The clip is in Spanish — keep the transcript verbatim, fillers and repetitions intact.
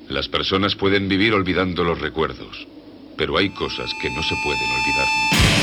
Las personas pueden vivir olvidando los recuerdos, pero hay cosas que no se pueden olvidar.